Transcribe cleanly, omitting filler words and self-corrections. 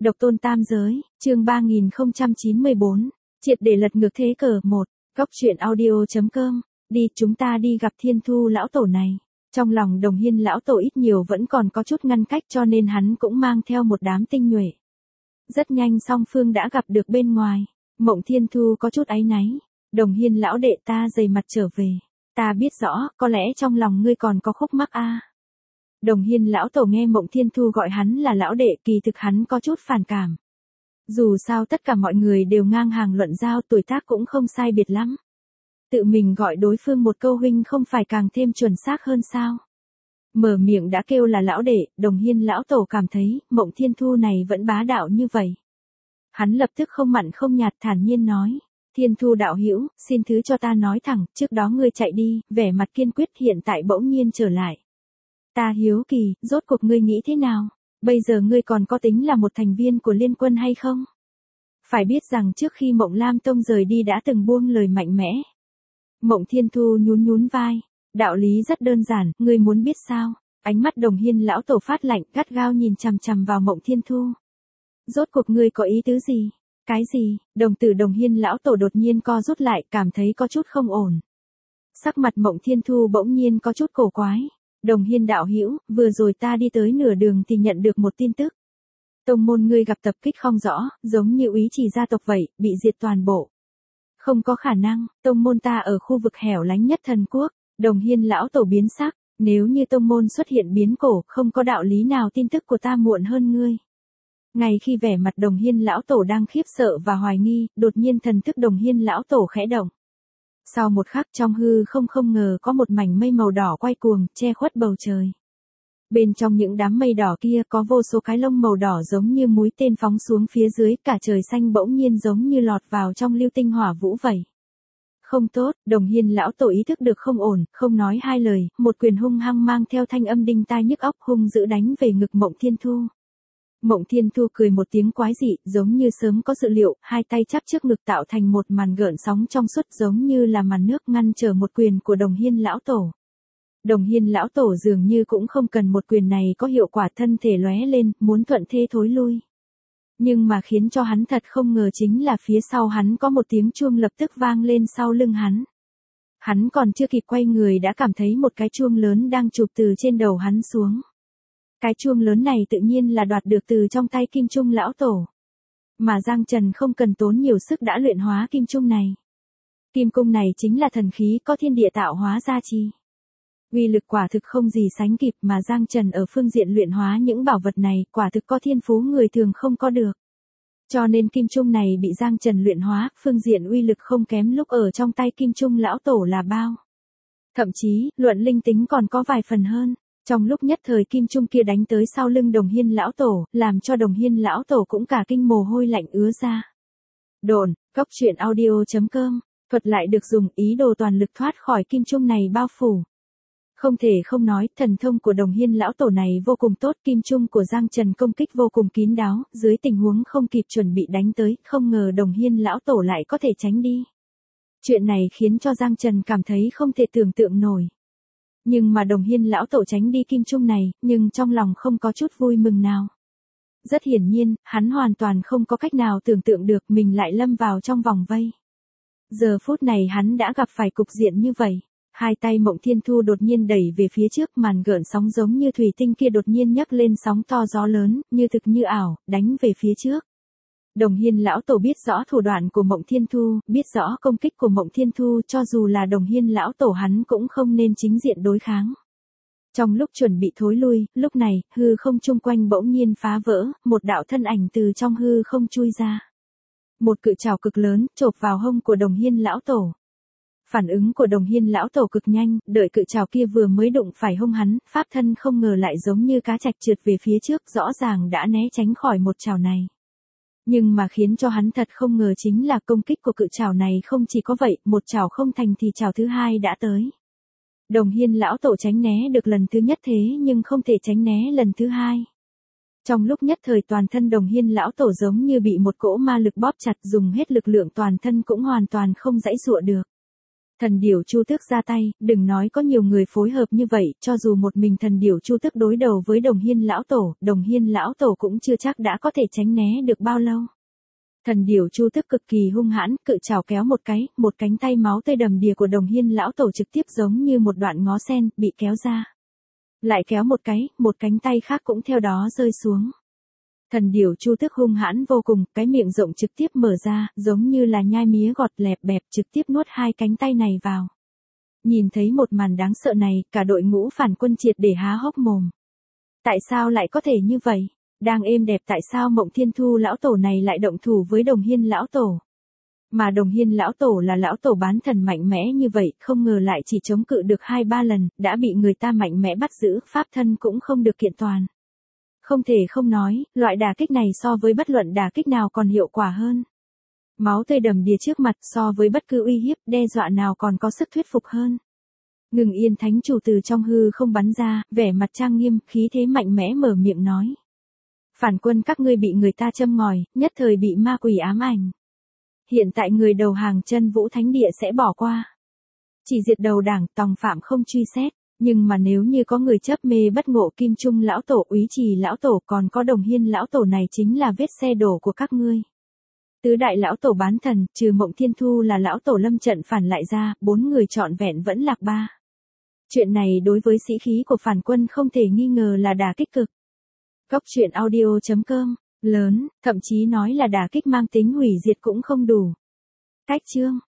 Độc tôn tam giới, chương 3094, triệt để lật ngược thế cờ 1, góc truyện audio.com, đi chúng ta đi gặp Thiên Thu lão tổ này. Trong lòng Đồng Hiên lão tổ ít nhiều vẫn còn có chút ngăn cách cho nên hắn cũng mang theo một đám tinh nhuệ. Rất nhanh song phương đã gặp được bên ngoài, Mộng Thiên Thu có chút áy náy, Đồng Hiên lão đệ ta dày mặt trở về, ta biết rõ, có lẽ trong lòng ngươi còn có khúc mắc a. Đồng Hiên lão tổ nghe Mộng Thiên Thu gọi hắn là lão đệ, kỳ thực hắn có chút phản cảm. Dù sao tất cả mọi người đều ngang hàng luận giao, tuổi tác cũng không sai biệt lắm. Tự mình gọi đối phương một câu huynh không phải càng thêm chuẩn xác hơn sao? Mở miệng đã kêu là lão đệ, Đồng Hiên lão tổ cảm thấy Mộng Thiên Thu này vẫn bá đạo như vậy. Hắn lập tức không mặn không nhạt thản nhiên nói, Thiên Thu đạo hữu, xin thứ cho ta nói thẳng, trước đó ngươi chạy đi, vẻ mặt kiên quyết hiện tại bỗng nhiên trở lại. Ta hiếu kỳ, rốt cuộc ngươi nghĩ thế nào? Bây giờ ngươi còn có tính là một thành viên của liên quân hay không? Phải biết rằng trước khi Mộng Lam Tông rời đi đã từng buông lời mạnh mẽ. Mộng Thiên Thu nhún nhún vai, đạo lý rất đơn giản, ngươi muốn biết sao? Ánh mắt Đồng Hiên lão tổ phát lạnh, gắt gao nhìn chằm chằm vào Mộng Thiên Thu. Rốt cuộc ngươi có ý tứ gì? Cái gì? Đồng tử Đồng Hiên lão tổ đột nhiên co rút lại, cảm thấy có chút không ổn. Sắc mặt Mộng Thiên Thu bỗng nhiên có chút cổ quái. Đồng Hiên đạo hữu, vừa rồi ta đi tới nửa đường thì nhận được một tin tức. Tông môn ngươi gặp tập kích không rõ, giống như úy trì gia tộc vậy, bị diệt toàn bộ. Không có khả năng, tông môn ta ở khu vực hẻo lánh nhất thần quốc. Đồng Hiên lão tổ biến sắc, nếu như tông môn xuất hiện biến cổ, không có đạo lý nào tin tức của ta muộn hơn ngươi. Ngay khi vẻ mặt Đồng Hiên lão tổ đang khiếp sợ và hoài nghi, đột nhiên thần thức Đồng Hiên lão tổ khẽ động. Sau một khắc trong hư không ngờ có một mảnh mây màu đỏ quay cuồng, che khuất bầu trời. Bên trong những đám mây đỏ kia có vô số cái lông màu đỏ giống như mũi tên phóng xuống phía dưới, cả trời xanh bỗng nhiên giống như lọt vào trong lưu tinh hỏa vũ vậy. Không tốt, Đồng Hiên lão tổ ý thức được không ổn, không nói hai lời, một quyền hung hăng mang theo thanh âm đinh tai nhức óc hung dữ đánh về ngực Mộng Thiên Thu. Mộng Thiên Thu cười một tiếng quái dị, giống như sớm có dự liệu, hai tay chắp trước ngực tạo thành một màn gợn sóng trong suốt giống như là màn nước ngăn trở một quyền của Đồng Hiên lão tổ. Đồng Hiên lão tổ dường như cũng không cần một quyền này có hiệu quả, thân thể lóe lên, muốn thuận thế thối lui. Nhưng mà khiến cho hắn thật không ngờ chính là phía sau hắn có một tiếng chuông lập tức vang lên sau lưng hắn. Hắn còn chưa kịp quay người đã cảm thấy một cái chuông lớn đang chụp từ trên đầu hắn xuống. Cái chuông lớn này tự nhiên là đoạt được từ trong tay Kim Trung lão tổ. Mà Giang Trần không cần tốn nhiều sức đã luyện hóa Kim Trung này. Kim Cung này chính là thần khí có thiên địa tạo hóa gia trì. Uy lực quả thực không gì sánh kịp, mà Giang Trần ở phương diện luyện hóa những bảo vật này quả thực có thiên phú người thường không có được. Cho nên Kim Trung này bị Giang Trần luyện hóa, phương diện uy lực không kém lúc ở trong tay Kim Trung lão tổ là bao. Thậm chí, luận linh tính còn có vài phần hơn. Trong lúc nhất thời Kim Trung kia đánh tới sau lưng Đồng Hiên lão tổ, làm cho Đồng Hiên lão tổ cũng cả kinh mồ hôi lạnh ứa ra. Đồn, góc truyện audio.com, thuật lại được dùng, ý đồ toàn lực thoát khỏi Kim Trung này bao phủ. Không thể không nói, thần thông của Đồng Hiên lão tổ này vô cùng tốt, Kim Trung của Giang Trần công kích vô cùng kín đáo, dưới tình huống không kịp chuẩn bị đánh tới, không ngờ Đồng Hiên lão tổ lại có thể tránh đi. Chuyện này khiến cho Giang Trần cảm thấy không thể tưởng tượng nổi. Nhưng mà Đồng Hiên lão tổ tránh đi Kim Trung này, nhưng trong lòng không có chút vui mừng nào. Rất hiển nhiên, hắn hoàn toàn không có cách nào tưởng tượng được mình lại lâm vào trong vòng vây. Giờ phút này hắn đã gặp phải cục diện như vậy. Hai tay Mộng Thiên Thu đột nhiên đẩy về phía trước, màn gợn sóng giống như thủy tinh kia đột nhiên nhấc lên sóng to gió lớn, như thực như ảo, đánh về phía trước. Đồng Hiên lão tổ biết rõ thủ đoạn của Mộng Thiên Thu, biết rõ công kích của Mộng Thiên Thu, cho dù là Đồng Hiên lão tổ hắn cũng không nên chính diện đối kháng. Trong lúc chuẩn bị thối lui, lúc này, hư không chung quanh bỗng nhiên phá vỡ, một đạo thân ảnh từ trong hư không chui ra. Một cự trảo cực lớn, chộp vào hông của Đồng Hiên lão tổ. Phản ứng của Đồng Hiên lão tổ cực nhanh, đợi cự trảo kia vừa mới đụng phải hông hắn, pháp thân không ngờ lại giống như cá trạch trượt về phía trước, rõ ràng đã né tránh khỏi một trảo này. Nhưng mà khiến cho hắn thật không ngờ chính là công kích của cự trảo này không chỉ có vậy, một trảo không thành thì trảo thứ hai đã tới. Đồng Hiên lão tổ tránh né được lần thứ nhất thế nhưng không thể tránh né lần thứ hai. Trong lúc nhất thời toàn thân Đồng Hiên lão tổ giống như bị một cỗ ma lực bóp chặt, dùng hết lực lượng toàn thân cũng hoàn toàn không giãy giụa được. Thần điểu Chu Tước ra tay, đừng nói có nhiều người phối hợp như vậy, cho dù một mình thần điểu Chu Tước đối đầu với Đồng Hiên Đồng Hiên lão tổ cũng chưa chắc đã có thể tránh né được bao lâu. Thần điểu Chu Tước cực kỳ hung hãn, cự trảo kéo một cánh tay máu tươi đầm đìa của Đồng Hiên lão tổ trực tiếp giống như một đoạn ngó sen, bị kéo ra. Lại kéo một cánh tay khác cũng theo đó rơi xuống. Thần điểu Chu Tước hung hãn vô cùng, cái miệng rộng trực tiếp mở ra, giống như là nhai mía gọt lẹp bẹp trực tiếp nuốt hai cánh tay này vào. Nhìn thấy một màn đáng sợ này, cả đội ngũ phản quân triệt để há hốc mồm. Tại sao lại có thể như vậy? Đang êm đẹp tại sao Mộng Thiên Thu lão tổ này lại động thủ với Đồng Hiên lão tổ? Mà Đồng Hiên lão tổ là lão tổ bán thần mạnh mẽ như vậy, không ngờ lại chỉ chống cự được 2-3 lần, đã bị người ta mạnh mẽ bắt giữ, pháp thân cũng không được kiện toàn. Không thể không nói, loại đả kích này so với bất luận đả kích nào còn hiệu quả hơn. Máu tươi đầm đìa trước mặt so với bất cứ uy hiếp, đe dọa nào còn có sức thuyết phục hơn. Ngừng Yên thánh chủ từ trong hư không bắn ra, vẻ mặt trang nghiêm, khí thế mạnh mẽ mở miệng nói. Phản quân các ngươi bị người ta châm ngòi, nhất thời bị ma quỷ ám ảnh. Hiện tại người đầu hàng Chân Vũ Thánh Địa sẽ bỏ qua. Chỉ diệt đầu đảng, tòng phạm không truy xét. Nhưng mà nếu như có người chấp mê bất ngộ Kim Trung lão tổ, Úy Trì lão tổ, còn có Đồng Hiên lão tổ này chính là vết xe đổ của các ngươi. Tứ đại lão tổ bán thần, trừ Mộng Thiên Thu là lão tổ lâm trận phản lại ra, 4 người trọn vẹn vẫn lạc 3. Chuyện này đối với sĩ khí của phản quân không thể nghi ngờ là đả kích cực. Góc truyện audio.com, lớn, thậm chí nói là đả kích mang tính hủy diệt cũng không đủ. Cách chương